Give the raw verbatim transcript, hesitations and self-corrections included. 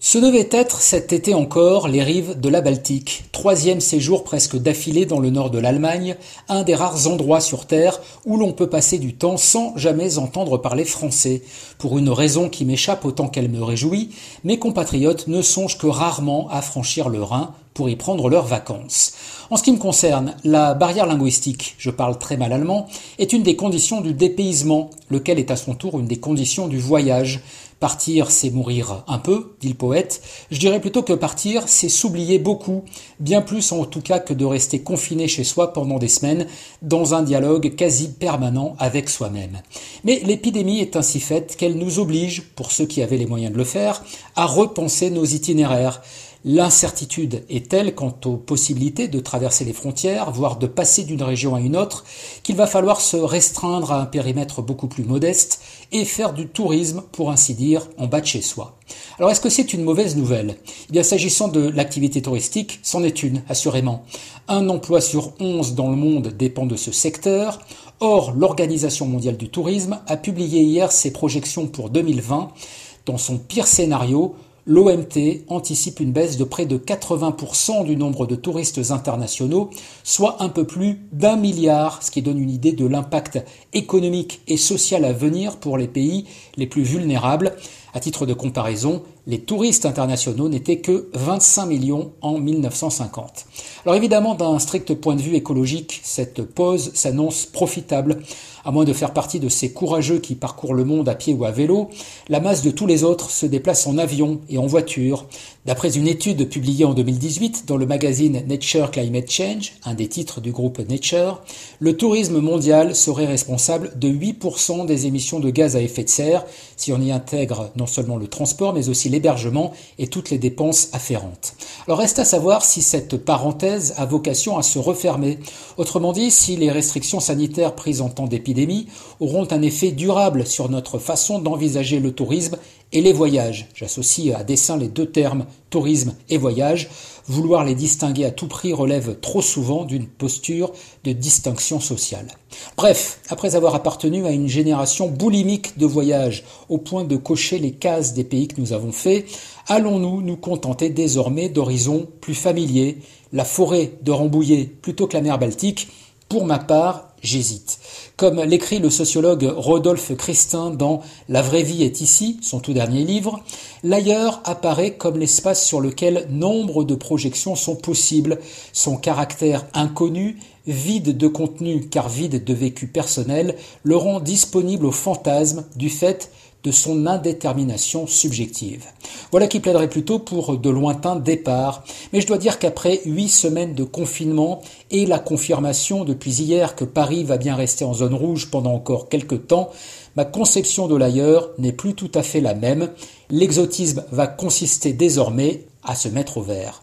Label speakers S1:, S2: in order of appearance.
S1: Ce devaient être, cet été encore, les rives de la Baltique. Troisième séjour presque d'affilée dans le nord de l'Allemagne, un des rares endroits sur Terre où l'on peut passer du temps sans jamais entendre parler français. Pour une raison qui m'échappe autant qu'elle me réjouit, mes compatriotes ne songent que rarement à franchir le Rhin pour y prendre leurs vacances. En ce qui me concerne, la barrière linguistique, je parle très mal allemand, est une des conditions du dépaysement, lequel est à son tour une des conditions du voyage. Partir, c'est mourir un peu, dit le poète. Je dirais plutôt que partir, c'est s'oublier beaucoup, bien plus en tout cas que de rester confiné chez soi pendant des semaines, dans un dialogue quasi permanent avec soi-même. Mais l'épidémie est ainsi faite qu'elle nous oblige, pour ceux qui avaient les moyens de le faire, à repenser nos itinéraires. L'incertitude est telle quant aux possibilités de traverser les frontières, voire de passer d'une région à une autre, qu'il va falloir se restreindre à un périmètre beaucoup plus modeste et faire du tourisme, pour ainsi dire, en bas de chez soi. Alors est-ce que c'est une mauvaise nouvelle ? Eh bien, s'agissant de l'activité touristique, c'en est une, assurément. Un emploi sur onze dans le monde dépend de ce secteur. Or, l'Organisation mondiale du tourisme a publié hier ses projections pour deux mille vingt. Dans son pire scénario, l'O M T anticipe une baisse de près de quatre-vingts pour cent du nombre de touristes internationaux, soit un peu plus d'un milliard, ce qui donne une idée de l'impact économique et social à venir pour les pays les plus vulnérables. À titre de comparaison, les touristes internationaux n'étaient que vingt-cinq millions en mille neuf cent cinquante. Alors évidemment, d'un strict point de vue écologique, cette pause s'annonce profitable. À moins de faire partie de ces courageux qui parcourent le monde à pied ou à vélo, la masse de tous les autres se déplace en avion et en voiture. D'après une étude publiée en deux mille dix-huit dans le magazine Nature Climate Change, un des titres du groupe Nature, le tourisme mondial serait responsable de huit pour cent des émissions de gaz à effet de serre, si on y intègre non seulement le transport, mais aussi l'hébergement et toutes les dépenses afférentes. Alors reste à savoir si cette parenthèse a vocation à se refermer. Autrement dit, si les restrictions sanitaires prises en temps d'épidémie auront un effet durable sur notre façon d'envisager le tourisme et les voyages. J'associe à dessein les deux termes, tourisme et voyage. Vouloir les distinguer à tout prix relève trop souvent d'une posture de distinction sociale. Bref, après avoir appartenu à une génération boulimique de voyage, au point de cocher les cases des pays que nous avons faits, allons-nous nous contenter désormais d'horizons plus familiers, la forêt de Rambouillet plutôt que la mer Baltique? Pour ma part, j'hésite. Comme l'écrit le sociologue Rodolphe Christin dans La vraie vie est ici, son tout dernier livre, l'ailleurs apparaît comme l'espace sur lequel nombre de projections sont possibles. Son caractère inconnu, vide de contenu car vide de vécu personnel, le rend disponible au fantasme du fait de son indétermination subjective. Voilà qui plaiderait plutôt pour de lointains départs. Mais je dois dire qu'après huit semaines de confinement et la confirmation depuis hier que Paris va bien rester en zone rouge pendant encore quelques temps, ma conception de l'ailleurs n'est plus tout à fait la même. L'exotisme va consister désormais à se mettre au vert.